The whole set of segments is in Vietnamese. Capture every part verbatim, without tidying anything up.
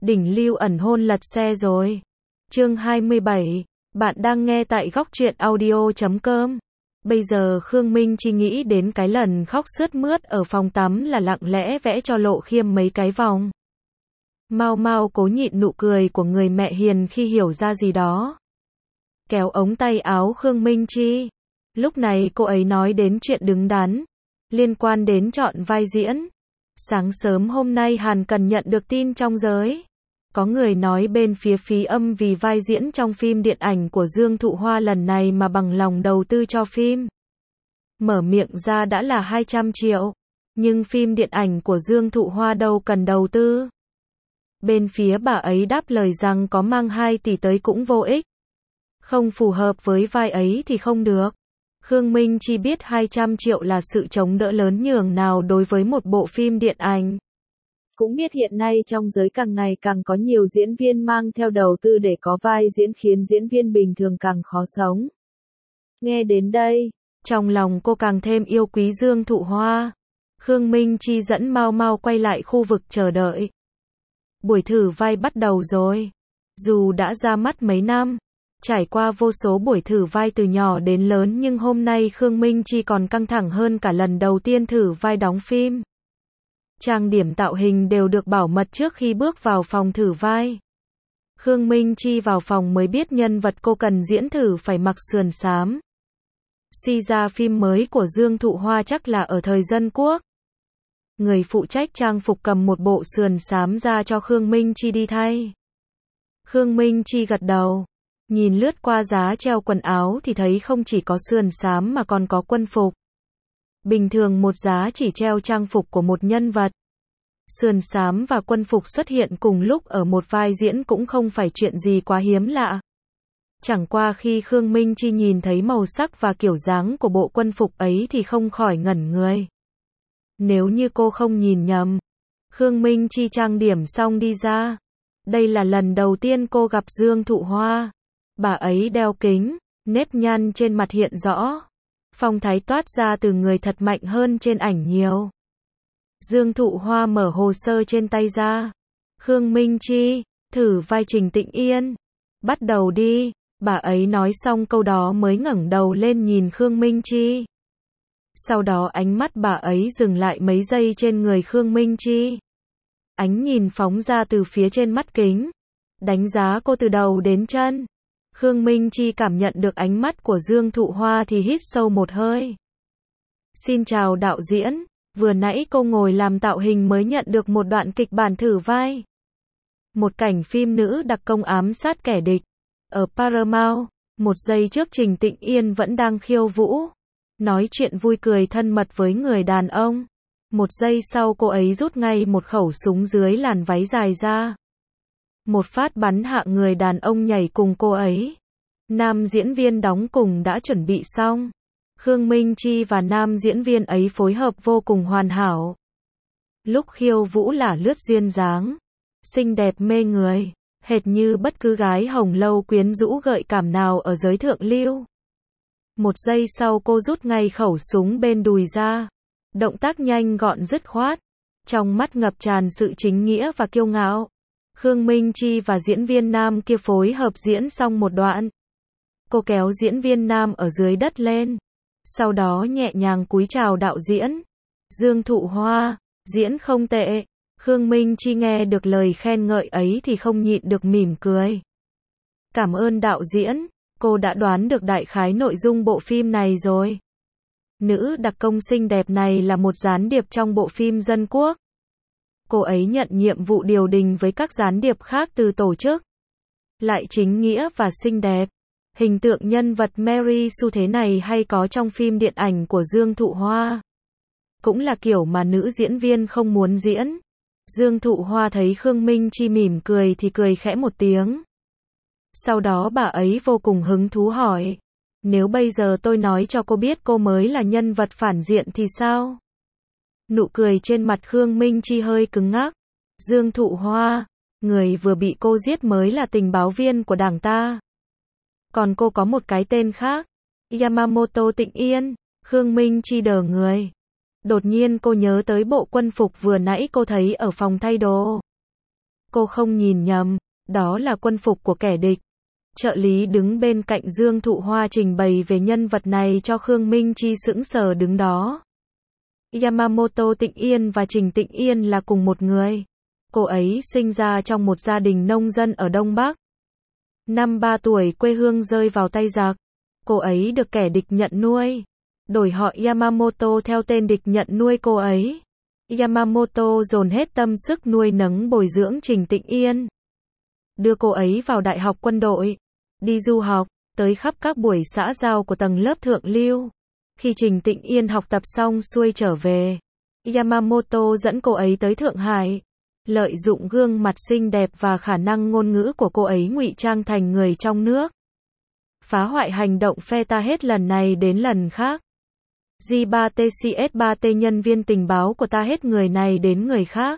Đỉnh lưu ẩn hôn lật xe rồi. Chương hai mươi bảy. Bạn đang nghe tại góc truyện audio chấm com. Bây giờ Khương Minh chỉ nghĩ đến cái lần khóc sướt mướt ở phòng tắm là lặng lẽ vẽ cho Lộ Khiêm mấy cái vòng. Mau mau cố nhịn nụ cười của người mẹ hiền khi hiểu ra gì đó. Kéo ống tay áo Khương Minh Chi. Lúc này cô ấy nói đến chuyện đứng đắn, liên quan đến chọn vai diễn. Sáng sớm hôm nay Hàn Cần nhận được tin trong giới. Có người nói bên phía Phí Âm vì vai diễn trong phim điện ảnh của Dương Thụ Hoa lần này mà bằng lòng đầu tư cho phim. Mở miệng ra đã là hai trăm triệu. Nhưng phim điện ảnh của Dương Thụ Hoa đâu cần đầu tư. Bên phía bà ấy đáp lời rằng có mang hai tỷ tới cũng vô ích. Không phù hợp với vai ấy thì không được. Khương Minh chỉ biết hai trăm triệu là sự chống đỡ lớn nhường nào đối với một bộ phim điện ảnh. Cũng biết hiện nay trong giới càng ngày càng có nhiều diễn viên mang theo đầu tư để có vai diễn khiến diễn viên bình thường càng khó sống. Nghe đến đây, trong lòng cô càng thêm yêu quý Dương Thụ Hoa. Khương Minh Chi dẫn mau mau quay lại khu vực chờ đợi. Buổi thử vai bắt đầu rồi. Dù đã ra mắt mấy năm, trải qua vô số buổi thử vai từ nhỏ đến lớn nhưng hôm nay Khương Minh Chi còn căng thẳng hơn cả lần đầu tiên thử vai đóng phim. Trang điểm tạo hình đều được bảo mật trước khi bước vào phòng thử vai. Khương Minh Chi vào phòng mới biết nhân vật cô cần diễn thử phải mặc sườn xám. Suy ra phim mới của Dương Thụ Hoa chắc là ở thời Dân Quốc. Người phụ trách trang phục cầm một bộ sườn xám ra cho Khương Minh Chi đi thay. Khương Minh Chi gật đầu. Nhìn lướt qua giá treo quần áo thì thấy không chỉ có sườn xám mà còn có quân phục. Bình thường một giá chỉ treo trang phục của một nhân vật. Sườn xám và quân phục xuất hiện cùng lúc ở một vai diễn cũng không phải chuyện gì quá hiếm lạ. Chẳng qua khi Khương Minh Chi nhìn thấy màu sắc và kiểu dáng của bộ quân phục ấy thì không khỏi ngẩn người. Nếu như cô không nhìn nhầm, Khương Minh Chi trang điểm xong đi ra. Đây là lần đầu tiên cô gặp Dương Thụ Hoa. Bà ấy đeo kính, nếp nhăn trên mặt hiện rõ. Phong thái toát ra từ người thật mạnh hơn trên ảnh nhiều. Dương Thụ Hoa mở hồ sơ trên tay ra. Khương Minh Chi, thử vai Trình Tịnh Yên. Bắt đầu đi. Bà ấy nói xong câu đó mới ngẩng đầu lên nhìn Khương Minh Chi. Sau đó ánh mắt bà ấy dừng lại mấy giây trên người Khương Minh Chi. Ánh nhìn phóng ra từ phía trên mắt kính. Đánh giá cô từ đầu đến chân. Khương Minh Chi cảm nhận được ánh mắt của Dương Thụ Hoa thì hít sâu một hơi. Xin chào đạo diễn, vừa nãy cô ngồi làm tạo hình mới nhận được một đoạn kịch bản thử vai. Một cảnh phim nữ đặc công ám sát kẻ địch. Ở Paramount, một giây trước Trình Tịnh Yên vẫn đang khiêu vũ. Nói chuyện vui cười thân mật với người đàn ông. Một giây sau cô ấy rút ngay một khẩu súng dưới làn váy dài ra. Một phát bắn hạ người đàn ông nhảy cùng cô ấy. Nam diễn viên đóng cùng đã chuẩn bị xong. Khương Minh Chi và nam diễn viên ấy phối hợp vô cùng hoàn hảo. Lúc khiêu vũ là lướt duyên dáng, xinh đẹp mê người, hệt như bất cứ gái hồng lâu quyến rũ gợi cảm nào ở giới thượng lưu. Một giây sau cô rút ngay khẩu súng bên đùi ra. Động tác nhanh gọn dứt khoát. Trong mắt ngập tràn sự chính nghĩa và kiêu ngạo. Khương Minh Chi và diễn viên nam kia phối hợp diễn xong một đoạn. Cô kéo diễn viên nam ở dưới đất lên. Sau đó nhẹ nhàng cúi chào đạo diễn. Dương Thụ Hoa, diễn không tệ. Khương Minh Chi nghe được lời khen ngợi ấy thì không nhịn được mỉm cười. Cảm ơn đạo diễn, cô đã đoán được đại khái nội dung bộ phim này rồi. Nữ đặc công xinh đẹp này là một gián điệp trong bộ phim Dân Quốc. Cô ấy nhận nhiệm vụ điều đình với các gián điệp khác từ tổ chức. Lại chính nghĩa và xinh đẹp. Hình tượng nhân vật Mary Sue thế này hay có trong phim điện ảnh của Dương Thụ Hoa. Cũng là kiểu mà nữ diễn viên không muốn diễn. Dương Thụ Hoa thấy Khương Minh Chi mỉm cười thì cười khẽ một tiếng. Sau đó bà ấy vô cùng hứng thú hỏi. Nếu bây giờ tôi nói cho cô biết cô mới là nhân vật phản diện thì sao? Nụ cười trên mặt Khương Minh Chi hơi cứng ngắc. Dương Thụ Hoa, người vừa bị cô giết mới là tình báo viên của đảng ta. Còn cô có một cái tên khác. Yamamoto Tịnh Yên. Khương Minh Chi đờ người. Đột nhiên cô nhớ tới bộ quân phục vừa nãy cô thấy ở phòng thay đồ. Cô không nhìn nhầm, đó là quân phục của kẻ địch. Trợ lý đứng bên cạnh Dương Thụ Hoa trình bày về nhân vật này cho Khương Minh Chi sững sờ đứng đó. Yamamoto Tịnh Yên và Trình Tịnh Yên là cùng một người. Cô ấy sinh ra trong một gia đình nông dân ở Đông Bắc. Năm ba tuổi quê hương rơi vào tay giặc. Cô ấy được kẻ địch nhận nuôi. Đổi họ Yamamoto theo tên địch nhận nuôi cô ấy. Yamamoto dồn hết tâm sức nuôi nấng bồi dưỡng Trình Tịnh Yên. Đưa cô ấy vào đại học quân đội. Đi du học, tới khắp các buổi xã giao của tầng lớp thượng lưu. Khi Trình Tịnh Yên học tập xong xuôi trở về, Yamamoto dẫn cô ấy tới Thượng Hải. Lợi dụng gương mặt xinh đẹp và khả năng ngôn ngữ của cô ấy ngụy trang thành người trong nước. Phá hoại hành động phe ta hết lần này đến lần khác. G ba T C S ba T nhân viên tình báo của ta hết người này đến người khác.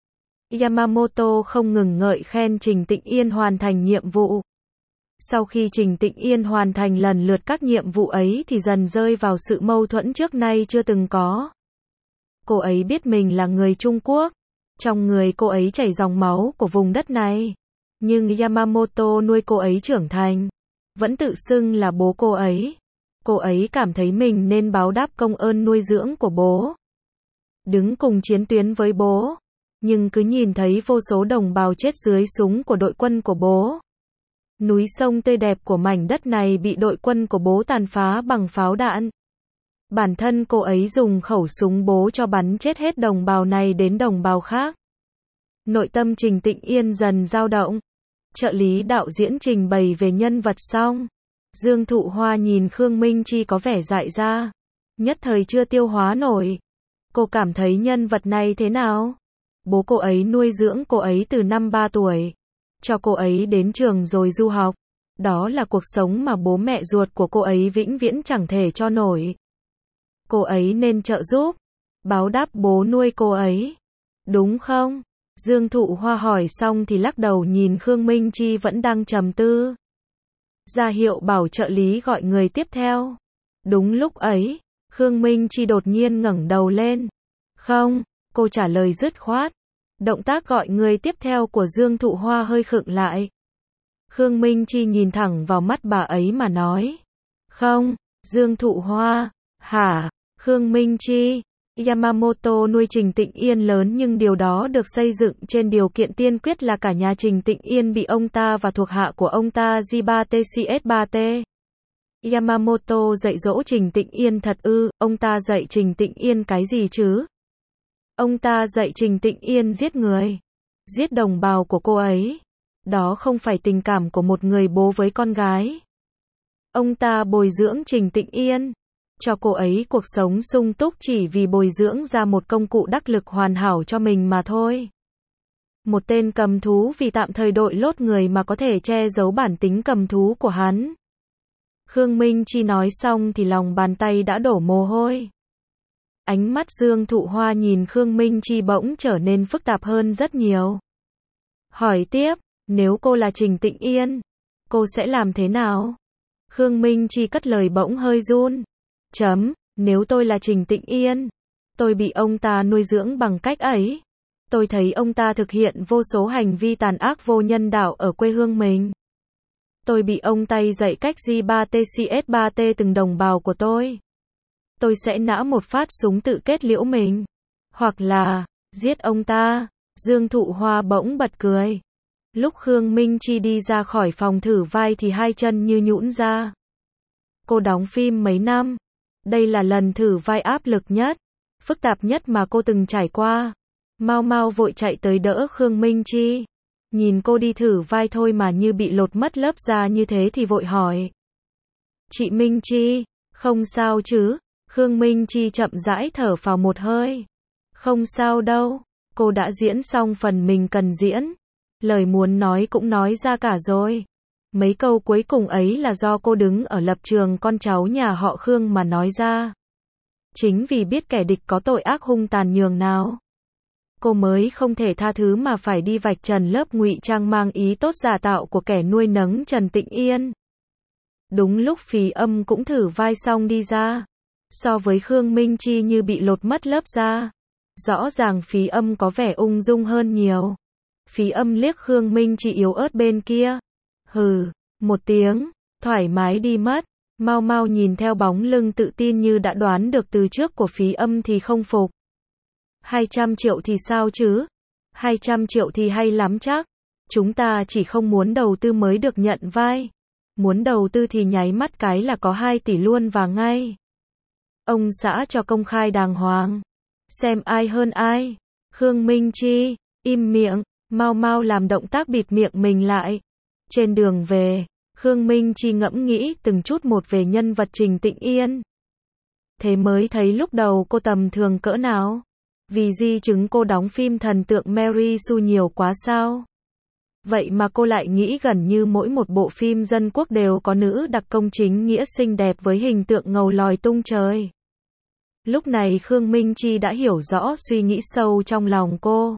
Yamamoto không ngừng ngợi khen Trình Tịnh Yên hoàn thành nhiệm vụ. Sau khi Trình Tịnh Yên hoàn thành lần lượt các nhiệm vụ ấy thì dần rơi vào sự mâu thuẫn trước nay chưa từng có. Cô ấy biết mình là người Trung Quốc. Trong người cô ấy chảy dòng máu của vùng đất này. Nhưng Yamamoto nuôi cô ấy trưởng thành. Vẫn tự xưng là bố cô ấy. Cô ấy cảm thấy mình nên báo đáp công ơn nuôi dưỡng của bố. Đứng cùng chiến tuyến với bố. Nhưng cứ nhìn thấy vô số đồng bào chết dưới súng của đội quân của bố. Núi sông tươi đẹp của mảnh đất này bị đội quân của bố tàn phá bằng pháo đạn. Bản thân cô ấy dùng khẩu súng bố cho bắn chết hết đồng bào này đến đồng bào khác. Nội tâm Trình Tịnh Yên dần dao động. Trợ lý đạo diễn trình bày về nhân vật xong. Dương Thụ Hoa nhìn Khương Minh Chi có vẻ dại ra. Nhất thời chưa tiêu hóa nổi. Cô cảm thấy nhân vật này thế nào? Bố cô ấy nuôi dưỡng cô ấy từ năm ba tuổi. Cho cô ấy đến trường rồi du học. Đó là cuộc sống mà bố mẹ ruột của cô ấy vĩnh viễn chẳng thể cho nổi. Cô ấy nên trợ giúp. Báo đáp bố nuôi cô ấy. Đúng không? Dương Thụ Hoa hỏi xong thì lắc đầu nhìn Khương Minh Chi vẫn đang trầm tư. Ra hiệu bảo trợ lý gọi người tiếp theo. Đúng lúc ấy, Khương Minh Chi đột nhiên ngẩng đầu lên. Không, cô trả lời dứt khoát. Động tác gọi người tiếp theo của Dương Thụ Hoa hơi khựng lại. Khương Minh Chi nhìn thẳng vào mắt bà ấy mà nói. Không, Dương Thụ Hoa, hả? Khương Minh Chi, Yamamoto nuôi Trình Tịnh Yên lớn nhưng điều đó được xây dựng trên điều kiện tiên quyết là cả nhà Trình Tịnh Yên bị ông ta và thuộc hạ của ông ta G ba T C S ba T. Yamamoto dạy dỗ Trình Tịnh Yên thật ư? Ông ta dạy Trình Tịnh Yên cái gì chứ? Ông ta dạy Trình Tịnh Yên giết người, giết đồng bào của cô ấy. Đó không phải tình cảm của một người bố với con gái. Ông ta bồi dưỡng Trình Tịnh Yên, cho cô ấy cuộc sống sung túc chỉ vì bồi dưỡng ra một công cụ đắc lực hoàn hảo cho mình mà thôi. Một tên cầm thú vì tạm thời đội lốt người mà có thể che giấu bản tính cầm thú của hắn. Khương Minh Chi nói xong thì lòng bàn tay đã đổ mồ hôi. Ánh mắt Dương Thụ Hoa nhìn Khương Minh Chi bỗng trở nên phức tạp hơn rất nhiều. Hỏi tiếp, nếu cô là Trình Tịnh Yên, cô sẽ làm thế nào? Khương Minh Chi cất lời bỗng hơi run. Chấm, nếu tôi là Trình Tịnh Yên, tôi bị ông ta nuôi dưỡng bằng cách ấy. Tôi thấy ông ta thực hiện vô số hành vi tàn ác vô nhân đạo ở quê hương mình. Tôi bị ông ta dạy cách G ba T C S ba T từng đồng bào của tôi. Tôi sẽ nã một phát súng tự kết liễu mình. Hoặc là, giết ông ta. Dương Thụ Hoa bỗng bật cười. Lúc Khương Minh Chi đi ra khỏi phòng thử vai thì hai chân như nhũn ra. Cô đóng phim mấy năm. Đây là lần thử vai áp lực nhất, phức tạp nhất mà cô từng trải qua. Mau mau vội chạy tới đỡ Khương Minh Chi. Nhìn cô đi thử vai thôi mà như bị lột mất lớp da như thế thì vội hỏi. Chị Minh Chi, không sao chứ? Khương Minh Chi chậm rãi thở phào một hơi. Không sao đâu, cô đã diễn xong phần mình cần diễn. Lời muốn nói cũng nói ra cả rồi. Mấy câu cuối cùng ấy là do cô đứng ở lập trường con cháu nhà họ Khương mà nói ra. Chính vì biết kẻ địch có tội ác hung tàn nhường nào, cô mới không thể tha thứ mà phải đi vạch trần lớp ngụy trang mang ý tốt giả tạo của kẻ nuôi nấng Trần Tịnh Yên. Đúng lúc Phí Âm cũng thử vai xong đi ra. So với Khương Minh Chi như bị lột mất lớp da. Rõ ràng Phí Âm có vẻ ung dung hơn nhiều. Phí Âm liếc Khương Minh Chi yếu ớt bên kia. Hừ, một tiếng, thoải mái đi mất. Mau mau nhìn theo bóng lưng tự tin như đã đoán được từ trước của Phí Âm thì không phục. hai trăm triệu thì sao chứ? hai trăm triệu thì hay lắm chắc. Chúng ta chỉ không muốn đầu tư mới được nhận vai. Muốn đầu tư thì nháy mắt cái là có hai tỷ luôn và ngay. Ông xã cho công khai đàng hoàng. Xem ai hơn ai. Khương Minh Chi, im miệng, mau mau làm động tác bịt miệng mình lại. Trên đường về, Khương Minh Chi ngẫm nghĩ từng chút một về nhân vật Trình Tịnh Yên. Thế mới thấy lúc đầu cô tầm thường cỡ nào. Vì di chứng cô đóng phim thần tượng Mary Sue nhiều quá sao? Vậy mà cô lại nghĩ gần như mỗi một bộ phim dân quốc đều có nữ đặc công chính nghĩa xinh đẹp với hình tượng ngầu lòi tung trời. Lúc này Khương Minh Chi đã hiểu rõ suy nghĩ sâu trong lòng cô.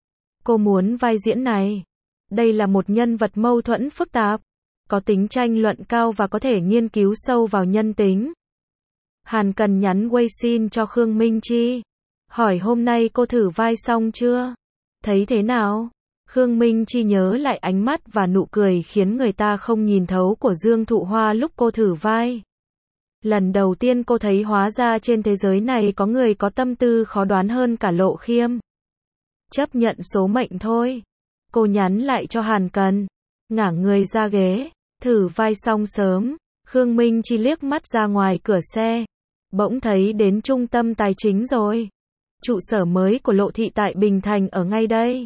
Cô muốn vai diễn này. Đây là một nhân vật mâu thuẫn phức tạp, có tính tranh luận cao và có thể nghiên cứu sâu vào nhân tính. Hàn Cần nhắn WeChat cho Khương Minh Chi. Hỏi hôm nay cô thử vai xong chưa? Thấy thế nào? Khương Minh Chi nhớ lại ánh mắt và nụ cười khiến người ta không nhìn thấu của Dương Thụ Hoa lúc cô thử vai. Lần đầu tiên cô thấy hóa ra trên thế giới này có người có tâm tư khó đoán hơn cả Lộ Khiêm. Chấp nhận số mệnh thôi. Cô nhắn lại cho Hàn Cần. Ngả người ra ghế. Thử vai xong sớm. Khương Minh Chi liếc mắt ra ngoài cửa xe. Bỗng thấy đến trung tâm tài chính rồi. Trụ sở mới của Lộ Thị tại Bình Thành ở ngay đây.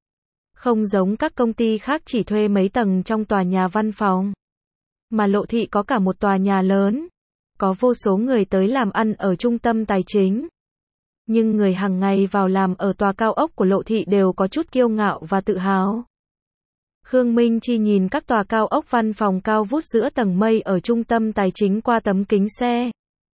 Không giống các công ty khác chỉ thuê mấy tầng trong tòa nhà văn phòng. Mà Lộ Thị có cả một tòa nhà lớn. Có vô số người tới làm ăn ở trung tâm tài chính. Nhưng người hàng ngày vào làm ở tòa cao ốc của Lộ Thị đều có chút kiêu ngạo và tự hào. Khương Minh Chi nhìn các tòa cao ốc văn phòng cao vút giữa tầng mây ở trung tâm tài chính qua tấm kính xe.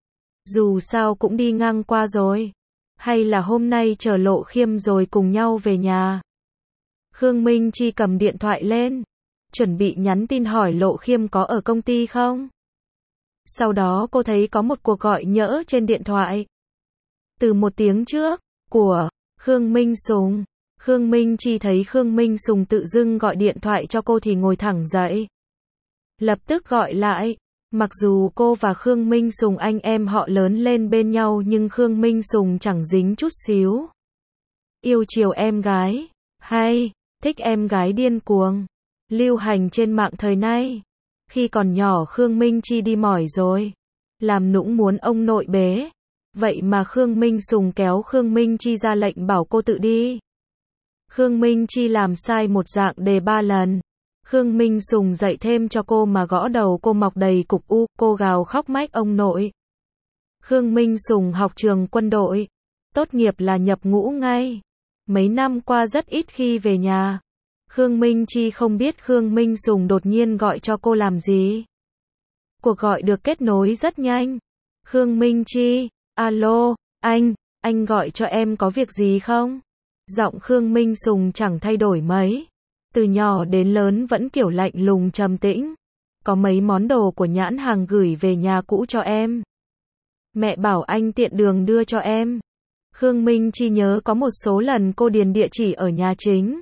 Dù sao cũng đi ngang qua rồi. Hay là hôm nay chờ Lộ Khiêm rồi cùng nhau về nhà. Khương Minh Chi cầm điện thoại lên. Chuẩn bị nhắn tin hỏi Lộ Khiêm có ở công ty không. Sau đó cô thấy có một cuộc gọi nhỡ trên điện thoại. Từ một tiếng trước, của Khương Minh Sùng. Khương Minh Chi thấy Khương Minh Sùng tự dưng gọi điện thoại cho cô thì ngồi thẳng dậy. Lập tức gọi lại. Mặc dù cô và Khương Minh Sùng anh em họ lớn lên bên nhau nhưng Khương Minh Sùng chẳng dính chút xíu. Yêu chiều em gái. Hay, thích em gái điên cuồng. Lưu hành trên mạng thời nay. Khi còn nhỏ Khương Minh Chi đi mỏi rồi. Làm nũng muốn ông nội bế. Vậy mà Khương Minh Sùng kéo Khương Minh Chi ra lệnh bảo cô tự đi. Khương Minh Chi làm sai một dạng đề ba lần. Khương Minh Sùng dạy thêm cho cô mà gõ đầu cô mọc đầy cục u, cô gào khóc mách ông nội. Khương Minh Sùng học trường quân đội. Tốt nghiệp là nhập ngũ ngay. Mấy năm qua rất ít khi về nhà. Khương Minh Chi không biết Khương Minh Sùng đột nhiên gọi cho cô làm gì. Cuộc gọi được kết nối rất nhanh. Khương Minh Chi, alo, anh, anh gọi cho em có việc gì không? Giọng Khương Minh Sùng chẳng thay đổi mấy. Từ nhỏ đến lớn vẫn kiểu lạnh lùng trầm tĩnh. Có mấy món đồ của nhãn hàng gửi về nhà cũ cho em. Mẹ bảo anh tiện đường đưa cho em. Khương Minh Chi nhớ có một số lần cô điền địa chỉ ở nhà chính.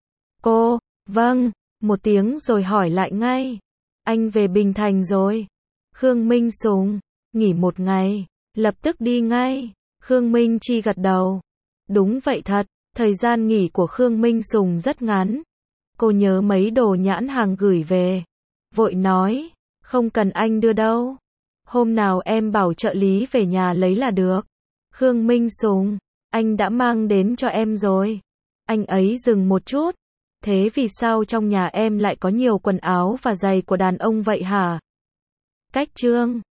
Cô, vâng, một tiếng rồi hỏi lại ngay. Anh về Bình Thành rồi. Khương Minh Sùng, nghỉ một ngày, lập tức đi ngay. Khương Minh Chi gật đầu. Đúng vậy thật, thời gian nghỉ của Khương Minh Sùng rất ngắn. Cô nhớ mấy đồ nhãn hàng gửi về. Vội nói, không cần anh đưa đâu. Hôm nào em bảo trợ lý về nhà lấy là được. Khương Minh Sùng, anh đã mang đến cho em rồi. Anh ấy dừng một chút. Thế vì sao trong nhà em lại có nhiều quần áo và giày của đàn ông vậy hả? Cách chương